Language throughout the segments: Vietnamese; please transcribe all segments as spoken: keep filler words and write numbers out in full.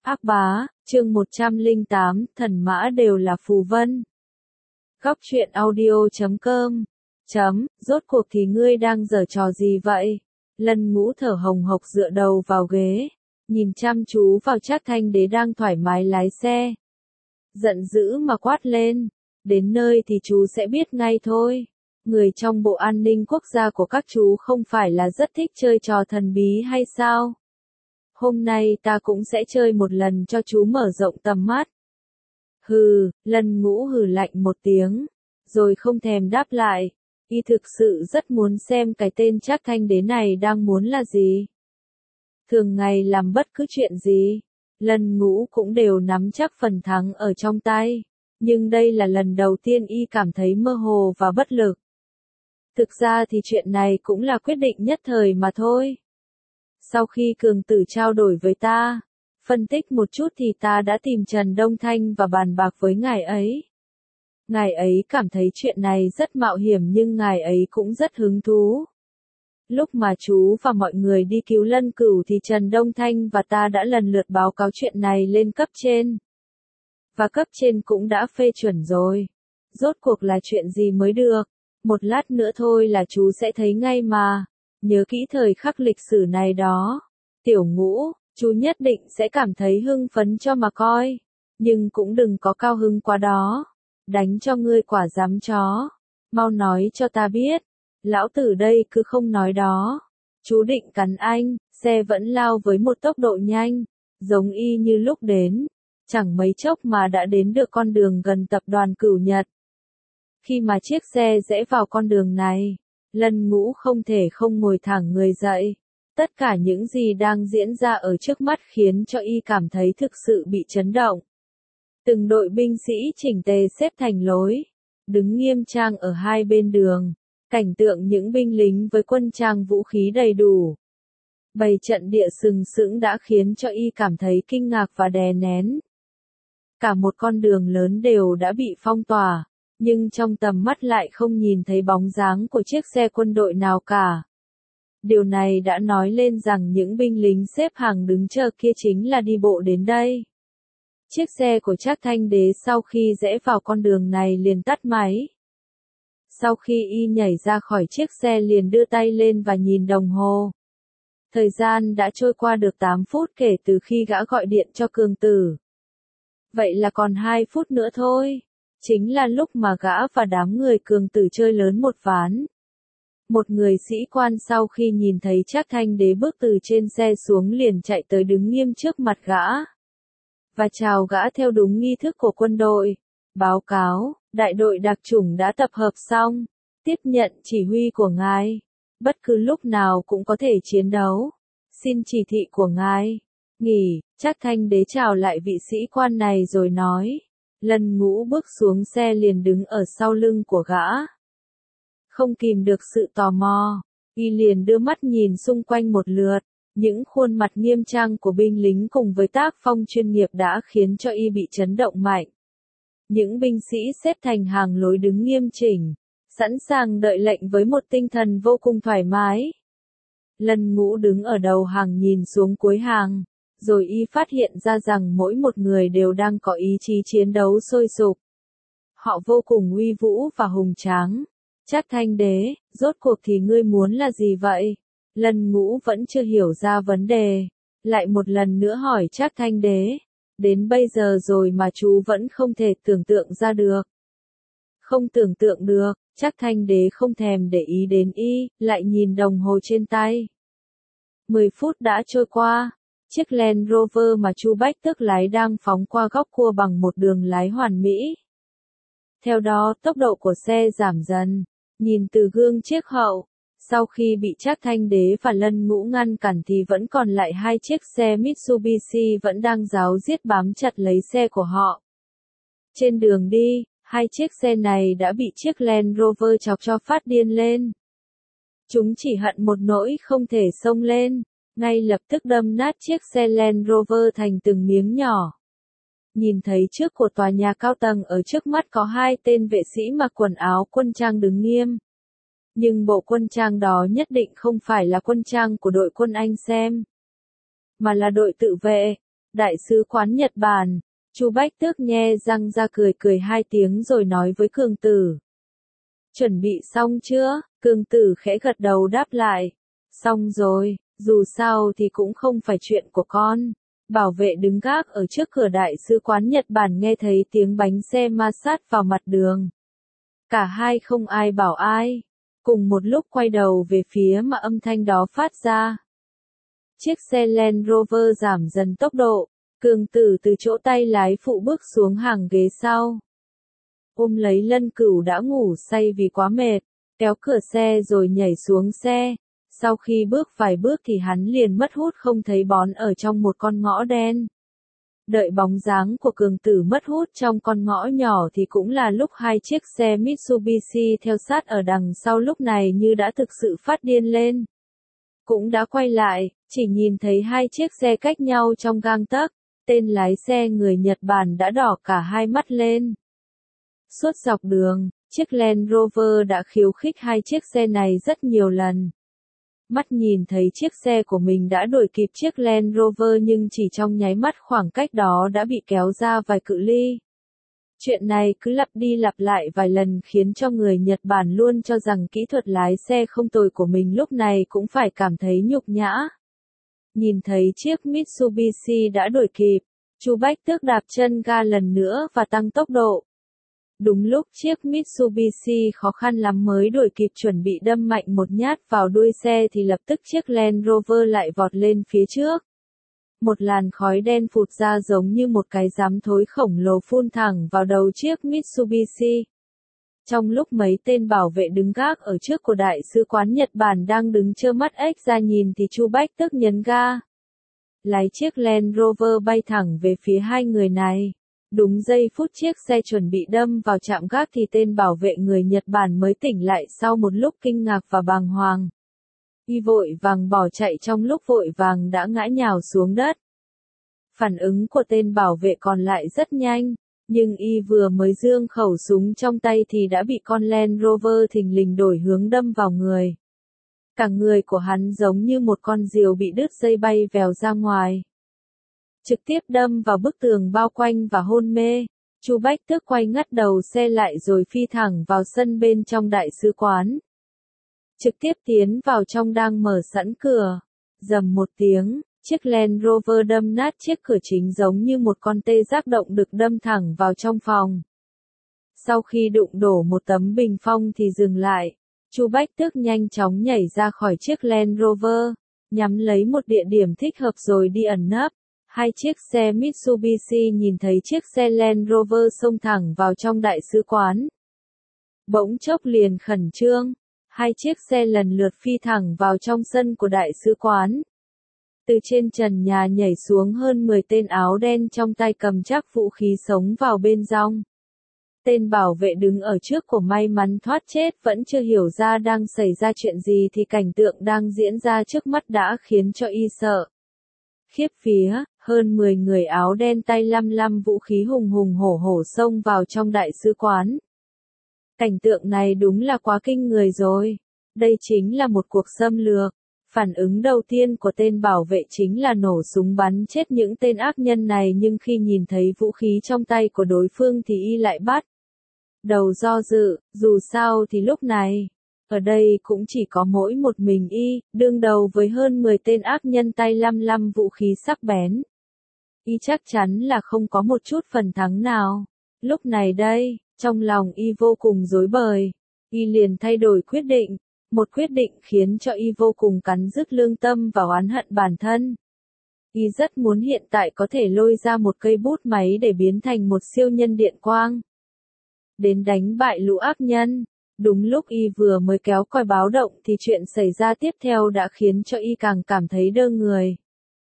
Ác bá, chương một trăm lẻ tám, thần mã đều là phù vân. Góc truyện audio chấm com chấm, rốt cuộc thì ngươi đang giở trò gì vậy? Lân Ngũ thở hồng hộc dựa đầu vào ghế, nhìn chăm chú vào Trác Thanh Đế đang thoải mái lái xe. Giận dữ mà quát lên, đến nơi thì chú sẽ biết ngay thôi. Người trong Bộ An ninh Quốc gia của các chú không phải là rất thích chơi trò thần bí hay sao? Hôm nay ta cũng sẽ chơi một lần cho chú mở rộng tầm mắt. Hừ, Lân Ngũ hừ lạnh một tiếng, rồi không thèm đáp lại. Y thực sự rất muốn xem cái tên Trác Thanh Đế này đang muốn là gì. Thường ngày làm bất cứ chuyện gì, Lân Ngũ cũng đều nắm chắc phần thắng ở trong tay. Nhưng đây là lần đầu tiên y cảm thấy mơ hồ và bất lực. Thực ra thì chuyện này cũng là quyết định nhất thời mà thôi. Sau khi Cường Tử trao đổi với ta, phân tích một chút thì ta đã tìm Trần Đông Thanh và bàn bạc với ngài ấy. Ngài ấy cảm thấy chuyện này rất mạo hiểm nhưng ngài ấy cũng rất hứng thú. Lúc mà chú và mọi người đi cứu Lân Cửu thì Trần Đông Thanh và ta đã lần lượt báo cáo chuyện này lên cấp trên. Và cấp trên cũng đã phê chuẩn rồi. Rốt cuộc là chuyện gì mới được? Một lát nữa thôi là chú sẽ thấy ngay mà. Nhớ kỹ thời khắc lịch sử này đó. Tiểu Ngũ, chú nhất định sẽ cảm thấy hưng phấn cho mà coi. Nhưng cũng đừng có cao hứng quá đó. Đánh cho ngươi quả dám chó. Mau nói cho ta biết. Lão tử đây cứ không nói đó. Chú định cắn anh, xe vẫn lao với một tốc độ nhanh. Giống y như lúc đến. Chẳng mấy chốc mà đã đến được con đường gần tập đoàn Cửu Nhật. Khi mà chiếc xe rẽ vào con đường này, Lân Ngũ không thể không ngồi thẳng người dậy. Tất cả những gì đang diễn ra ở trước mắt khiến cho y cảm thấy thực sự bị chấn động. Từng đội binh sĩ chỉnh tề xếp thành lối, đứng nghiêm trang ở hai bên đường. Cảnh tượng những binh lính với quân trang vũ khí đầy đủ. Bày trận địa sừng sững đã khiến cho y cảm thấy kinh ngạc và đè nén. Cả một con đường lớn đều đã bị phong tỏa. Nhưng trong tầm mắt lại không nhìn thấy bóng dáng của chiếc xe quân đội nào cả. Điều này đã nói lên rằng những binh lính xếp hàng đứng chờ kia chính là đi bộ đến đây. Chiếc xe của Trác Thanh Đế sau khi rẽ vào con đường này liền tắt máy. Sau khi y nhảy ra khỏi chiếc xe liền đưa tay lên và nhìn đồng hồ. Thời gian đã trôi qua được tám phút kể từ khi gã gọi điện cho Cường Tử. Vậy là còn hai phút nữa thôi. Chính là lúc mà gã và đám người Cường Tử chơi lớn một ván. Một người sĩ quan sau khi nhìn thấy Trác Thanh Đế bước từ trên xe xuống liền chạy tới đứng nghiêm trước mặt gã. Và chào gã theo đúng nghi thức của quân đội. Báo cáo, đại đội đặc chủng đã tập hợp xong. Tiếp nhận chỉ huy của ngài. Bất cứ lúc nào cũng có thể chiến đấu. Xin chỉ thị của ngài. Nghỉ, Trác Thanh Đế chào lại vị sĩ quan này rồi nói. Lân Ngũ bước xuống xe liền đứng ở sau lưng của gã. Không kìm được sự tò mò, y liền đưa mắt nhìn xung quanh một lượt. Những khuôn mặt nghiêm trang của binh lính cùng với tác phong chuyên nghiệp đã khiến cho y bị chấn động mạnh. Những binh sĩ xếp thành hàng lối đứng nghiêm chỉnh, sẵn sàng đợi lệnh với một tinh thần vô cùng thoải mái. Lân Ngũ đứng ở đầu hàng nhìn xuống cuối hàng. Rồi y phát hiện ra rằng mỗi một người đều đang có ý chí chiến đấu sôi sục. Họ vô cùng uy vũ và hùng tráng. Trác Thanh Đế, rốt cuộc thì ngươi muốn là gì vậy? Lân Ngũ vẫn chưa hiểu ra vấn đề. Lại một lần nữa hỏi Trác Thanh Đế. Đến bây giờ rồi mà chú vẫn không thể tưởng tượng ra được. Không tưởng tượng được, Trác Thanh Đế không thèm để ý đến y, lại nhìn đồng hồ trên tay. Mười phút đã trôi qua. Chiếc Land Rover mà Chu Bách Tước lái đang phóng qua góc cua bằng một đường lái hoàn mỹ. Theo đó tốc độ của xe giảm dần. Nhìn từ gương chiếc hậu, sau khi bị Trác Thanh Đế và Lân Ngũ ngăn cản thì vẫn còn lại hai chiếc xe Mitsubishi vẫn đang ráo riết bám chặt lấy xe của họ. Trên đường đi, hai chiếc xe này đã bị chiếc Land Rover chọc cho phát điên lên. Chúng chỉ hận một nỗi không thể xông lên. Ngay lập tức đâm nát chiếc xe Land Rover thành từng miếng nhỏ. Nhìn thấy trước của tòa nhà cao tầng ở trước mắt có hai tên vệ sĩ mặc quần áo quân trang đứng nghiêm. Nhưng bộ quân trang đó nhất định không phải là quân trang của đội quân Anh xem. Mà là đội tự vệ. Đại sứ quán Nhật Bản. Chu Bách Tước nhe răng ra cười cười hai tiếng rồi nói với Cường Tử. Chuẩn bị xong chưa? Cường Tử khẽ gật đầu đáp lại. Xong rồi, dù sao thì cũng không phải chuyện của con. Bảo vệ đứng gác ở trước cửa đại sứ quán Nhật Bản nghe thấy tiếng bánh xe ma sát vào mặt đường. Cả hai không ai bảo ai. Cùng một lúc quay đầu về phía mà âm thanh đó phát ra. Chiếc xe Land Rover giảm dần tốc độ. Cường Tử từ chỗ tay lái phụ bước xuống hàng ghế sau. Ôm lấy Lân Cửu đã ngủ say vì quá mệt, kéo cửa xe rồi nhảy xuống xe. Sau khi bước vài bước thì hắn liền mất hút không thấy bóng ở trong một con ngõ đen. Đợi bóng dáng của Cường Tử mất hút trong con ngõ nhỏ thì cũng là lúc hai chiếc xe Mitsubishi theo sát ở đằng sau lúc này như đã thực sự phát điên lên. Cũng đã quay lại, chỉ nhìn thấy hai chiếc xe cách nhau trong gang tấc, tên lái xe người Nhật Bản đã đỏ cả hai mắt lên. Suốt dọc đường, chiếc Land Rover đã khiêu khích hai chiếc xe này rất nhiều lần. Mắt nhìn thấy chiếc xe của mình đã đuổi kịp chiếc Land Rover nhưng chỉ trong nháy mắt khoảng cách đó đã bị kéo ra vài cự ly. Chuyện này cứ lặp đi lặp lại vài lần khiến cho người Nhật Bản luôn cho rằng kỹ thuật lái xe không tồi của mình lúc này cũng phải cảm thấy nhục nhã. Nhìn thấy chiếc Mitsubishi đã đuổi kịp, Chu Bách Tước đạp chân ga lần nữa và tăng tốc độ. Đúng lúc chiếc Mitsubishi khó khăn lắm mới đuổi kịp chuẩn bị đâm mạnh một nhát vào đuôi xe thì lập tức chiếc Land Rover lại vọt lên phía trước. Một làn khói đen phụt ra giống như một cái giám thối khổng lồ phun thẳng vào đầu chiếc Mitsubishi. Trong lúc mấy tên bảo vệ đứng gác ở trước của đại sứ quán Nhật Bản đang đứng trơ mắt ếch ra nhìn thì Chu Bách Tước nhấn ga. Lái chiếc Land Rover bay thẳng về phía hai người này. Đúng giây phút chiếc xe chuẩn bị đâm vào trạm gác thì tên bảo vệ người Nhật Bản mới tỉnh lại sau một lúc kinh ngạc và bàng hoàng. Y vội vàng bỏ chạy trong lúc vội vàng đã ngã nhào xuống đất. Phản ứng của tên bảo vệ còn lại rất nhanh, nhưng y vừa mới giương khẩu súng trong tay thì đã bị con Land Rover thình lình đổi hướng đâm vào người. Cả người của hắn giống như một con diều bị đứt dây bay vèo ra ngoài. Trực tiếp đâm vào bức tường bao quanh và hôn mê. Chu Bách Tước quay ngắt đầu xe lại rồi phi thẳng vào sân bên trong đại sứ quán. Trực tiếp tiến vào trong đang mở sẵn cửa. Rầm một tiếng, chiếc Land Rover đâm nát chiếc cửa chính giống như một con tê giác động được đâm thẳng vào trong phòng. Sau khi đụng đổ một tấm bình phong thì dừng lại. Chu Bách Tước nhanh chóng nhảy ra khỏi chiếc Land Rover, nhắm lấy một địa điểm thích hợp rồi đi ẩn nấp. Hai chiếc xe Mitsubishi nhìn thấy chiếc xe Land Rover xông thẳng vào trong đại sứ quán. Bỗng chốc liền khẩn trương, hai chiếc xe lần lượt phi thẳng vào trong sân của đại sứ quán. Từ trên trần nhà nhảy xuống hơn mười tên áo đen trong tay cầm chắc vũ khí sống vào bên trong. Tên bảo vệ đứng ở trước của may mắn thoát chết vẫn chưa hiểu ra đang xảy ra chuyện gì thì cảnh tượng đang diễn ra trước mắt đã khiến cho y sợ. Khiếp vía, hơn mười người áo đen tay lăm lăm vũ khí hùng hùng hổ hổ xông vào trong đại sứ quán. Cảnh tượng này đúng là quá kinh người rồi. Đây chính là một cuộc xâm lược. Phản ứng đầu tiên của tên bảo vệ chính là nổ súng bắn chết những tên ác nhân này nhưng khi nhìn thấy vũ khí trong tay của đối phương thì y lại bắt đầu do dự, dù sao thì lúc này, ở đây cũng chỉ có mỗi một mình y, đương đầu với hơn mười tên ác nhân tay lăm lăm vũ khí sắc bén. Y chắc chắn là không có một chút phần thắng nào. Lúc này đây, trong lòng y vô cùng rối bời. Y liền thay đổi quyết định. Một quyết định khiến cho y vô cùng cắn rứt lương tâm và oán hận bản thân. Y rất muốn hiện tại có thể lôi ra một cây bút máy để biến thành một siêu nhân điện quang. Đến đánh bại lũ ác nhân. Đúng lúc y vừa mới kéo còi báo động thì chuyện xảy ra tiếp theo đã khiến cho y càng cảm thấy đơ người.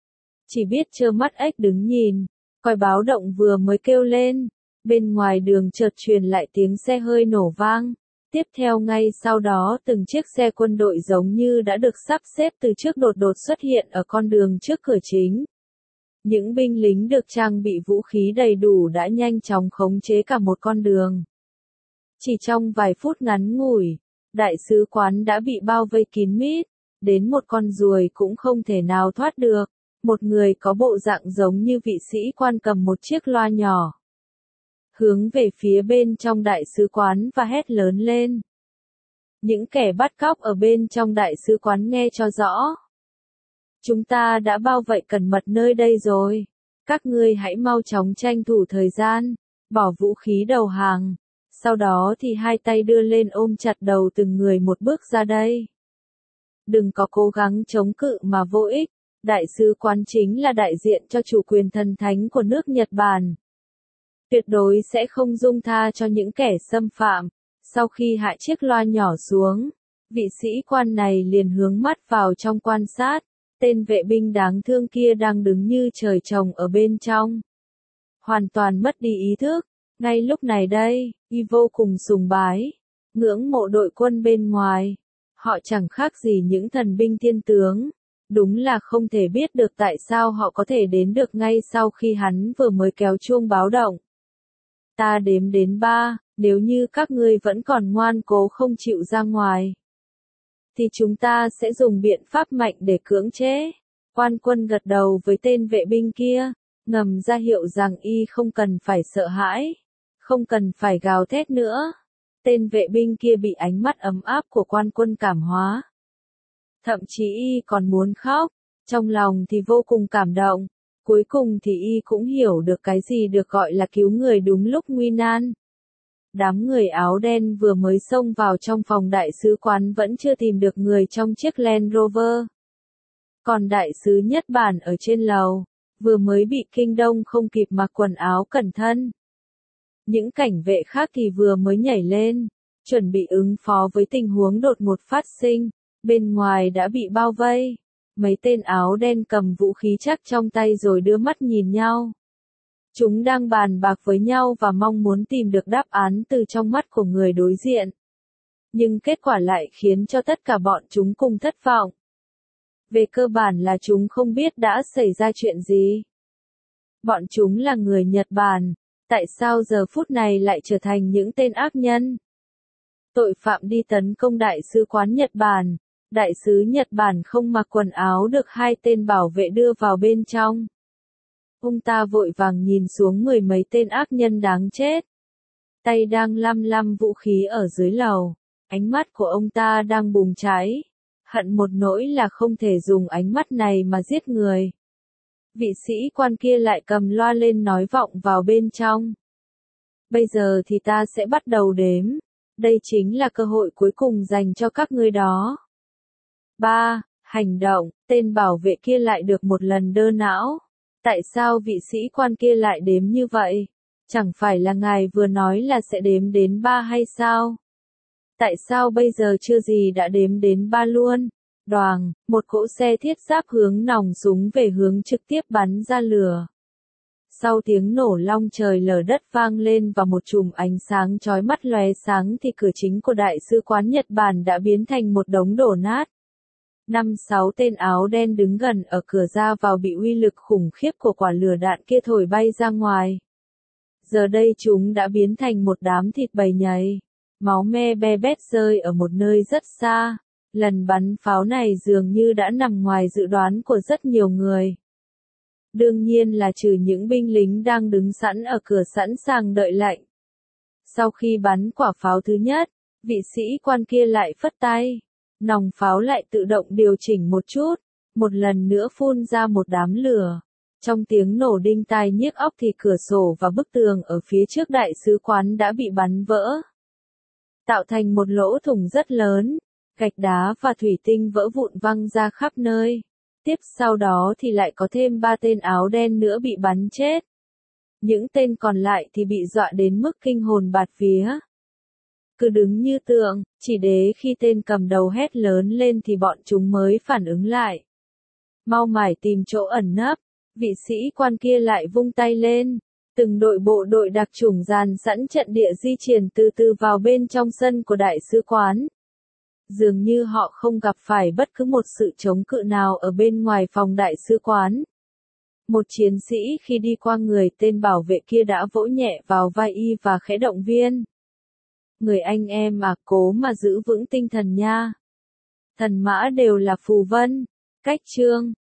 Chỉ biết trơ mắt ếch đứng nhìn. Còi báo động vừa mới kêu lên. Bên ngoài đường chợt truyền lại tiếng xe hơi nổ vang. Tiếp theo ngay sau đó từng chiếc xe quân đội giống như đã được sắp xếp từ trước đột đột xuất hiện ở con đường trước cửa chính. Những binh lính được trang bị vũ khí đầy đủ đã nhanh chóng khống chế cả một con đường. Chỉ trong vài phút ngắn ngủi, đại sứ quán đã bị bao vây kín mít, đến một con ruồi cũng không thể nào thoát được. Một người có bộ dạng giống như vị sĩ quan cầm một chiếc loa nhỏ, hướng về phía bên trong đại sứ quán và hét lớn lên. Những kẻ bắt cóc ở bên trong đại sứ quán nghe cho rõ. Chúng ta đã bao vây cẩn mật nơi đây rồi. Các ngươi hãy mau chóng tranh thủ thời gian, bỏ vũ khí đầu hàng. Sau đó thì hai tay đưa lên ôm chặt đầu từng người một bước ra đây. Đừng có cố gắng chống cự mà vô ích. Đại sứ quán chính là đại diện cho chủ quyền thần thánh của nước Nhật Bản. Tuyệt đối sẽ không dung tha cho những kẻ xâm phạm. Sau khi hạ chiếc loa nhỏ xuống, vị sĩ quan này liền hướng mắt vào trong quan sát. Tên vệ binh đáng thương kia đang đứng như trời trồng ở bên trong. Hoàn toàn mất đi ý thức. Ngay lúc này đây, y vô cùng sùng bái, ngưỡng mộ đội quân bên ngoài. Họ chẳng khác gì những thần binh thiên tướng. Đúng là không thể biết được tại sao họ có thể đến được ngay sau khi hắn vừa mới kéo chuông báo động. Ta đếm đến ba, nếu như các ngươi vẫn còn ngoan cố không chịu ra ngoài, thì chúng ta sẽ dùng biện pháp mạnh để cưỡng chế. Quan quân gật đầu với tên vệ binh kia, ngầm ra hiệu rằng y không cần phải sợ hãi, không cần phải gào thét nữa. Tên vệ binh kia bị ánh mắt ấm áp của quan quân cảm hóa. Thậm chí y còn muốn khóc, trong lòng thì vô cùng cảm động. Cuối cùng thì y cũng hiểu được cái gì được gọi là cứu người đúng lúc nguy nan. Đám người áo đen vừa mới xông vào trong phòng đại sứ quán vẫn chưa tìm được người trong chiếc Land Rover. Còn đại sứ Nhật Bản ở trên lầu, vừa mới bị kinh đông không kịp mặc quần áo cẩn thân. Những cảnh vệ khác thì vừa mới nhảy lên, chuẩn bị ứng phó với tình huống đột ngột phát sinh, bên ngoài đã bị bao vây. Mấy tên áo đen cầm vũ khí chắc trong tay rồi đưa mắt nhìn nhau. Chúng đang bàn bạc với nhau và mong muốn tìm được đáp án từ trong mắt của người đối diện. Nhưng kết quả lại khiến cho tất cả bọn chúng cùng thất vọng. Về cơ bản là chúng không biết đã xảy ra chuyện gì. Bọn chúng là người Nhật Bản, tại sao giờ phút này lại trở thành những tên ác nhân? Tội phạm đi tấn công đại sứ quán Nhật Bản. Đại sứ Nhật Bản không mặc quần áo được hai tên bảo vệ đưa vào bên trong. Ông ta vội vàng nhìn xuống mười mấy tên ác nhân đáng chết. Tay đang lăm lăm vũ khí ở dưới lầu. Ánh mắt của ông ta đang bùng cháy. Hận một nỗi là không thể dùng ánh mắt này mà giết người. Vị sĩ quan kia lại cầm loa lên nói vọng vào bên trong. Bây giờ thì ta sẽ bắt đầu đếm. Đây chính là cơ hội cuối cùng dành cho các ngươi đó. ba. Hành động, tên bảo vệ kia lại được một lần đơ não. Tại sao vị sĩ quan kia lại đếm như vậy? Chẳng phải là ngài vừa nói là sẽ đếm đến ba hay sao? Tại sao bây giờ chưa gì đã đếm đến ba luôn? Đoàng, một cỗ xe thiết giáp hướng nòng súng về hướng trực tiếp bắn ra lửa. Sau tiếng nổ long trời lở đất vang lên và một chùm ánh sáng chói mắt lóe sáng thì cửa chính của đại sứ quán Nhật Bản đã biến thành một đống đổ nát. Năm sáu tên áo đen đứng gần ở cửa ra vào bị uy lực khủng khiếp của quả lửa đạn kia thổi bay ra ngoài. Giờ đây chúng đã biến thành một đám thịt bầy nhầy. Máu me be bét rơi ở một nơi rất xa. Lần bắn pháo này dường như đã nằm ngoài dự đoán của rất nhiều người. Đương nhiên là trừ những binh lính đang đứng sẵn ở cửa sẵn sàng đợi lệnh. Sau khi bắn quả pháo thứ nhất, vị sĩ quan kia lại phất tay. Nòng pháo lại tự động điều chỉnh một chút, một lần nữa phun ra một đám lửa. Trong tiếng nổ đinh tai nhức óc thì cửa sổ và bức tường ở phía trước đại sứ quán đã bị bắn vỡ, tạo thành một lỗ thủng rất lớn, gạch đá và thủy tinh vỡ vụn văng ra khắp nơi. Tiếp sau đó thì lại có thêm ba tên áo đen nữa bị bắn chết. Những tên còn lại thì bị dọa đến mức kinh hồn bạt vía. Cứ đứng như tượng, chỉ để khi tên cầm đầu hét lớn lên thì bọn chúng mới phản ứng lại. Mau mải tìm chỗ ẩn nấp, vị sĩ quan kia lại vung tay lên. Từng đội bộ đội đặc chủng dàn sẵn trận địa di chuyển từ từ vào bên trong sân của đại sứ quán. Dường như họ không gặp phải bất cứ một sự chống cự nào ở bên ngoài phòng đại sứ quán. Một chiến sĩ khi đi qua người tên bảo vệ kia đã vỗ nhẹ vào vai y và khẽ động viên. Người anh em à, cố mà giữ vững tinh thần nha. Thần mã đều là phù vân. Cách chương